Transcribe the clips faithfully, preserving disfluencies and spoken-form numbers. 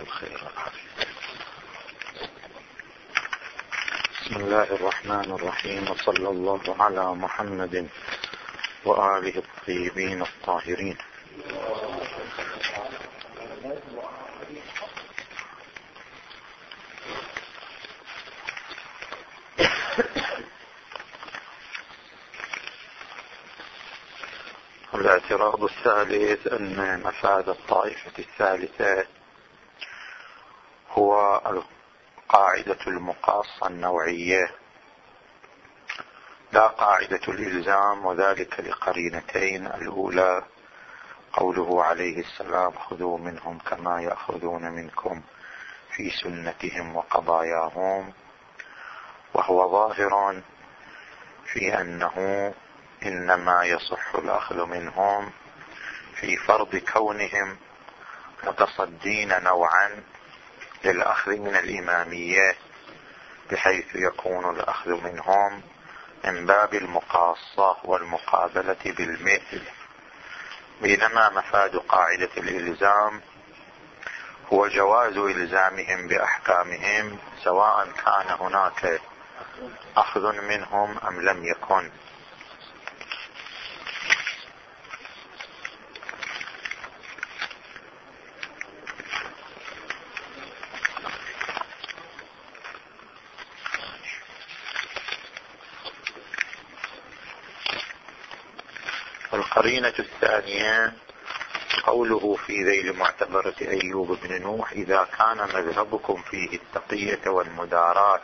الخير. بسم الله الرحمن الرحيم، وصلى الله على محمد وآله الطيبين الطاهرين. الاعتراض الثالث أن مفاد الطائفة الثالثة هو القاعدة المقاصة النوعية لا قاعدة الإلزام، وذلك لقرينتين: الأولى قوله عليه السلام: خذوا منهم كما يأخذون منكم في سنتهم وقضاياهم، وهو ظاهر في أنه إنما يصح الأخذ منهم في فرض كونهم متصدين نوعا للأخذ من الإمامية، بحيث يكون الأخذ منهم من باب المقاصة والمقابلة بالمثل، بينما مفاد قاعدة الإلزام هو جواز إلزامهم بأحكامهم سواء كان هناك أخذ منهم أم لم يكن. القرينة الثانية قوله في ذيل معتبرة أيوب بن نوح: إذا كان مذهبكم فيه التقية والمداراة،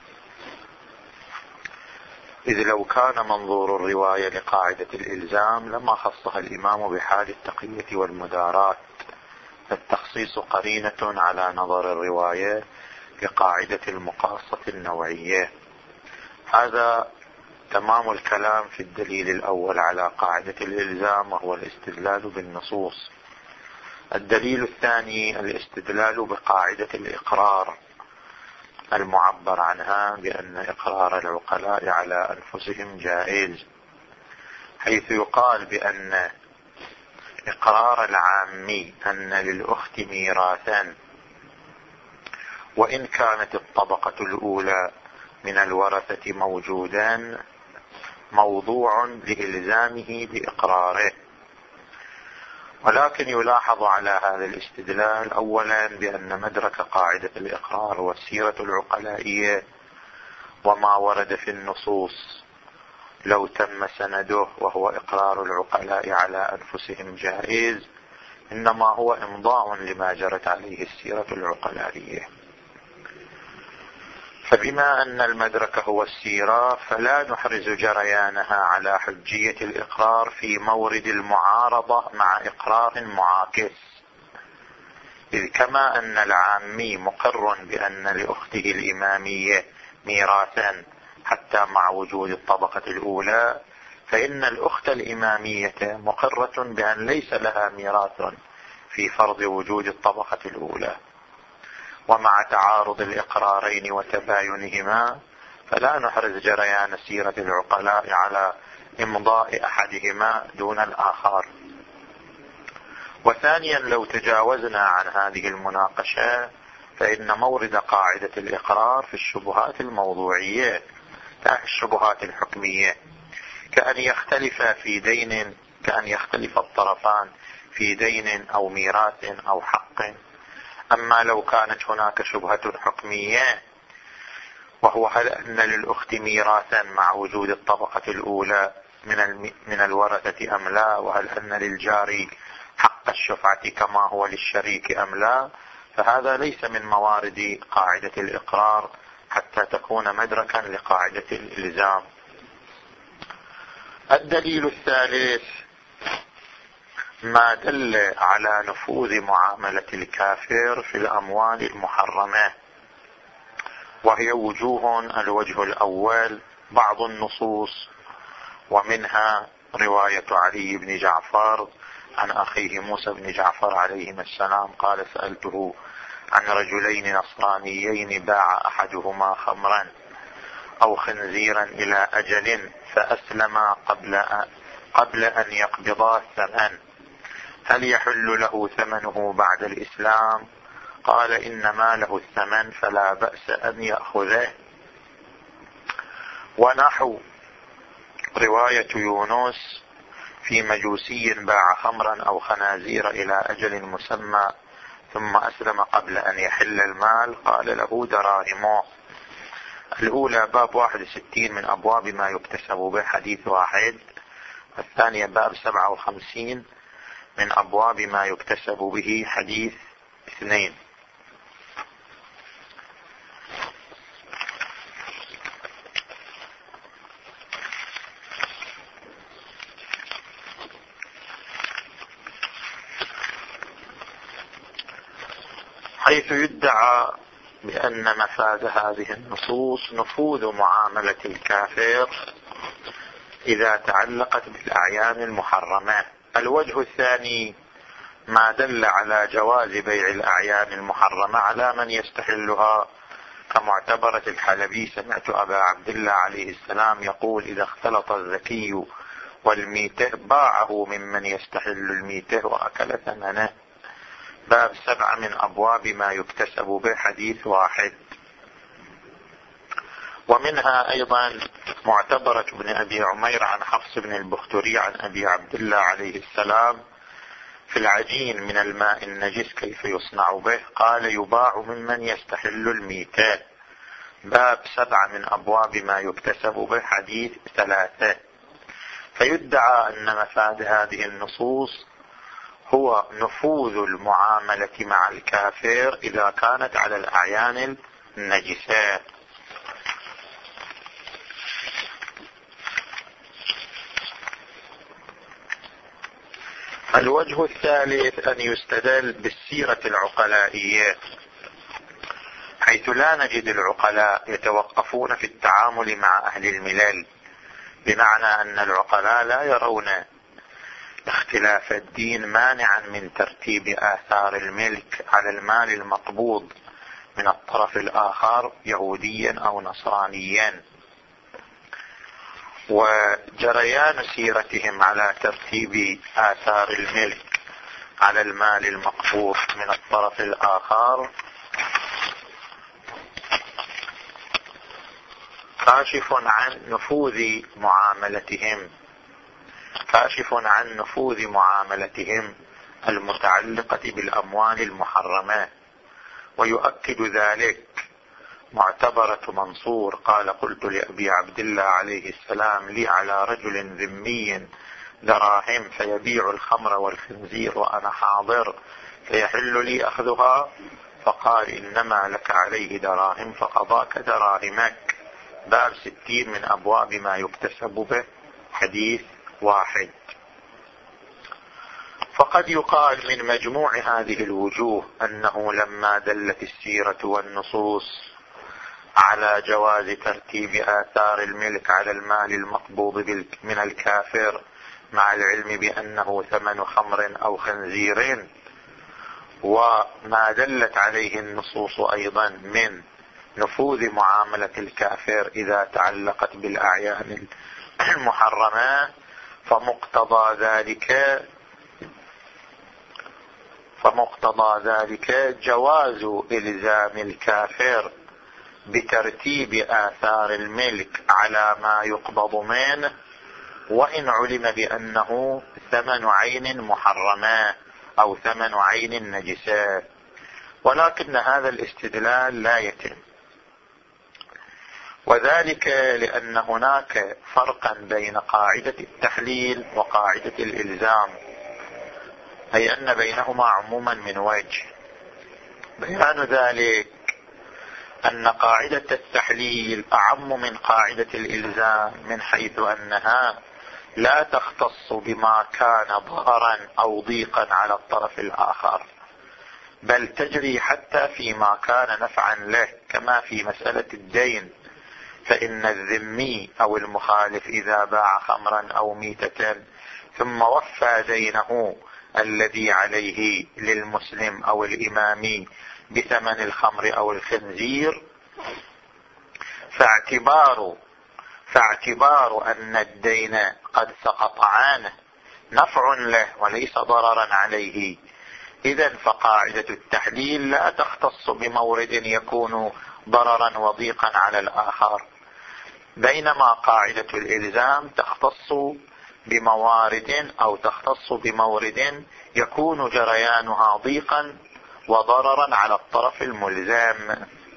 إذ لو كان منظور الرواية لقاعدة الإلزام لما خصها الإمام بحال التقية والمداراة، فالتخصيص قرينة على نظر الرواية لقاعدة المقاصة النوعية. هذا تمام الكلام في الدليل الأول على قاعدة الإلزام، وهو الاستدلال بالنصوص. الدليل الثاني الاستدلال بقاعدة الإقرار المعبر عنها بأن إقرار العقلاء على أنفسهم جائز، حيث يقال بأن إقرار العامي أن للأخت ميراثا وإن كانت الطبقة الأولى من الورثة موجودا موضوع لإلزامه بإقراره. ولكن يلاحظ على هذا الاستدلال أولا بأن مدرك قاعدة الإقرار هو السيرة العقلائية، وما ورد في النصوص لو تم سنده وهو إقرار العقلاء على أنفسهم جائز، إنما هو إمضاء لما جرت عليه السيرة العقلائية. فبما أن المدرك هو السيرة فلا نحرز جريانها على حجية الإقرار في مورد المعارضة مع إقرار معاكس، إذ كما أن العامي مقر بأن لأخته الإمامية ميراثا حتى مع وجود الطبقة الأولى، فإن الأخت الإمامية مقرة بأن ليس لها ميراث في فرض وجود الطبقة الأولى. ومع تعارض الإقرارين وتباينهما فلا نحرز جريان سيرة العقلاء على إمضاء أحدهما دون الآخر. وثانيا لو تجاوزنا عن هذه المناقشة فإن مورد قاعدة الإقرار في الشبهات الموضوعية لا الشبهات الحكمية، كأن يختلف في دين كأن يختلف الطرفان في دين أو ميراث أو حق. أما لو كانت هناك شبهة حكمية وهو هل أن للأخت ميراثا مع وجود الطبقة الأولى من من الورثة أم لا، وهل أن للجاري حق الشفعة كما هو للشريك أم لا، فهذا ليس من موارد قاعدة الإقرار حتى تكون مدركا لقاعدة الإلزام. الدليل الثالث ما دل على نفوذ معاملة الكافر في الأموال المحرمة، وهي وجوه: الوجه الأول بعض النصوص، ومنها رواية علي بن جعفر عن أخيه موسى بن جعفر عليهما السلام قال: سألته عن رجلين نصرانيين باع أحدهما خمرا أو خنزيرا إلى أجل فأسلما قبل أن, قبل أن يقبضا الثمن، هل يحل له ثمنه بعد الإسلام؟ قال إنما له الثمن فلا بأس أن يأخذه. ونحو رواية يونس في مجوسي باع خمرا أو خنازير إلى أجل مسمى ثم أسلم قبل أن يحل المال قال له دراهمه. الأولى باب واحد وستين من أبواب ما يكتسب به حديث واحد، الثانية باب سبعة وخمسين من أبواب ما يكتسب به حديث اثنين. حيث يدعى بأن مفاد هذه النصوص نفوذ معاملة الكافر إذا تعلقت بالأعيان المحرمة. الوجه الثاني ما دل على جواز بيع الأعيان المحرمة على من يستحلها، كمعتبرة الحلبي سمعت أبا عبد الله عليه السلام يقول إذا اختلط الذكي والميته باعه ممن يستحل الميته وأكل ثمنه. باب سبعة من أبواب ما يكتسب به حديث واحد. ومنها أيضا معتبرة ابن أبي عمير عن حفص بن البختري عن أبي عبد الله عليه السلام في العجين من الماء النجس كيف يصنع به، قال يباع ممن يستحل الميتات. باب سبعة من أبواب ما يكتسب به حديث ثلاثة. فيدعى أن مفاد هذه النصوص هو نفوذ المعاملة مع الكافر إذا كانت على الأعيان النجسة. الوجه الثالث أن يستدل بالسيرة العقلائية، حيث لا نجد العقلاء يتوقفون في التعامل مع أهل الملل، بمعنى أن العقلاء لا يرون اختلاف الدين مانعا من ترتيب آثار الملك على المال المقبوض من الطرف الآخر يهوديا أو نصرانيا، وجريان سيرتهم على ترتيب آثار الملك على المال المقبوض من الطرف الآخر كاشف عن نفوذ معاملتهم كاشف عن نفوذ معاملتهم المتعلقة بالأموال المحرمة. ويؤكد ذلك معتبرة منصور قال قلت لأبي عبد الله عليه السلام لي على رجل ذمي دراهم فيبيع الخمر والخنزير وأنا حاضر فيحل لي أخذها، فقال إنما لك عليه دراهم فقضاك دراهمك. باب ستين من أبواب ما يكتسب به حديث واحد. فقد يقال من مجموع هذه الوجوه أنه لما دلت السيرة والنصوص على جواز ترتيب آثار الملك على المال المقبوض من الكافر مع العلم بأنه ثمن خمر أو خنزير، وما دلت عليه النصوص أيضا من نفوذ معاملة الكافر إذا تعلقت بالأعيان المحرمة، فمقتضى ذلك فمقتضى ذلك جواز إلزام الكافر بترتيب آثار الملك على ما يقبض منه، وإن علم بأنه ثمن عين محرمة أو ثمن عين نجسة. ولكن هذا الاستدلال لا يتم، وذلك لأن هناك فرقا بين قاعدة التحليل وقاعدة الإلزام، أي أن بينهما عموما من وجه. بيان ذلك أن قاعدة التحليل أعم من قاعدة الإلزام من حيث أنها لا تختص بما كان ضررا أو ضيقا على الطرف الآخر، بل تجري حتى فيما كان نفعا له، كما في مسألة الدين، فإن الذمي أو المخالف إذا باع خمرا أو ميتة ثم وفى دينه الذي عليه للمسلم أو الإمامي بثمن الخمر أو الخنزير، فاعتبار فاعتبار أن الدين قد سقط عنه نفع له وليس ضررا عليه، إذن فقاعدة التحليل لا تختص بمورد يكون ضررا وضيقا على الآخر، بينما قاعدة الإلزام تختص بموارد أو تختص بمورد يكون جريانها ضيقا وضررا على الطرف الملزم.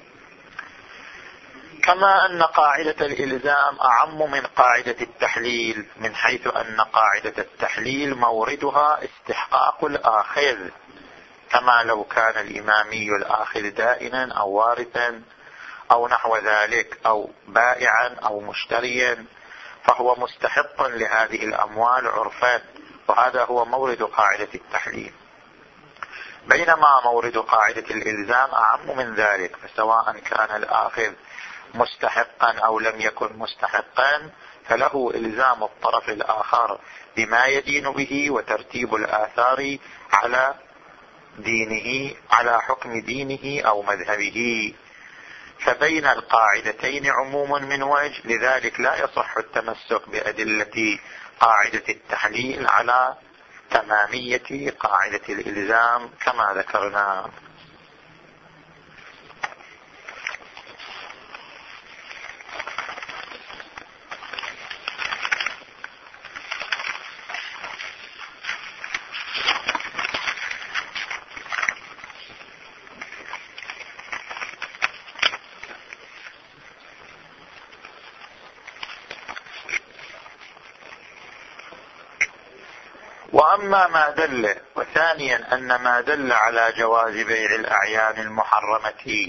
كما أن قاعدة الإلزام أعم من قاعدة التحليل، من حيث أن قاعدة التحليل موردها استحقاق الآخذ، كما لو كان الإمامي الآخذ دائنا أو وارثا أو نحو ذلك، أو بائعا أو مشتريا، فهو مستحق لهذه الأموال عرفا، وهذا هو مورد قاعدة التحليل. بينما مورد قاعدة الإلزام أعم من ذلك، فسواء كان الآخذ مستحقا أو لم يكن مستحقا فله إلزام الطرف الآخر بما يدين به وترتيب الآثار على دينه، على حكم دينه أو مذهبه. فبين القاعدتين عموم من وجه، لذلك لا يصح التمسك بأدلة قاعدة التحليل على تمامية قاعدة الإلزام كما ذكرنا. وأما ما دل، وثانيا أن ما دل على جواز بيع الأعيان المحرمة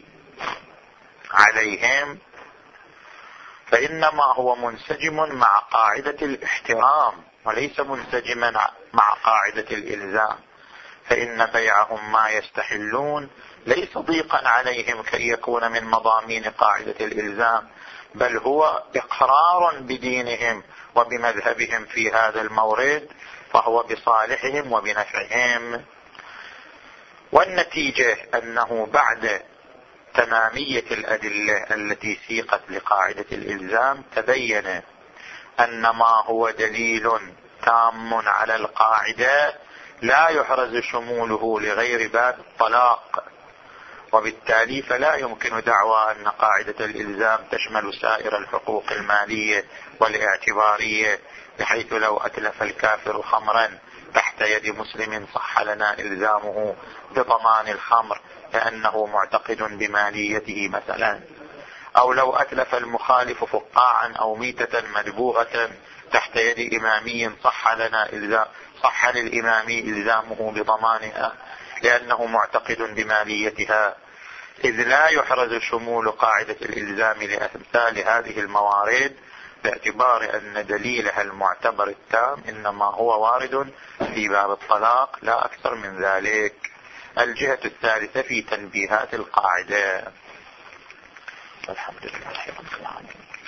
عليهم فإنما هو منسجم مع قاعدة الاحترام وليس منسجما مع قاعدة الإلزام، فإن بيعهم ما يستحلون ليس ضيقا عليهم كي يكون من مضامين قاعدة الإلزام، بل هو إقرار بدينهم وبمذهبهم في هذا المورد، فهو بصالحهم وبنفعهم. والنتيجة أنه بعد تمامية الأدلة التي سيقت لقاعدة الإلزام تبين أن ما هو دليل تام على القاعدة لا يحرز شموله لغير باب الطلاق، وبالتالي فلا يمكن دعوى أن قاعدة الإلزام تشمل سائر الحقوق المالية والاعتبارية، بحيث لو أتلف الكافر خمرا تحت يد مسلم صح لنا إلزامه بضمان الخمر لأنه معتقد بماليته مثلا، أو لو أتلف المخالف فقاعا أو ميتة مدبوغة تحت يد إمامي صح لنا إلزام صح للإمامي إلزامه بضمانها لأنه معتقد بماليتها، إذ لا يحرز شمول قاعدة الإلزام لأمثال هذه الموارد، باعتبار أن دليلها المعتبر التام إنما هو وارد في باب الطلاق لا أكثر من ذلك. الجهة الثالثة في تنبيهات القاعدة. الحمد لله رب العالمين.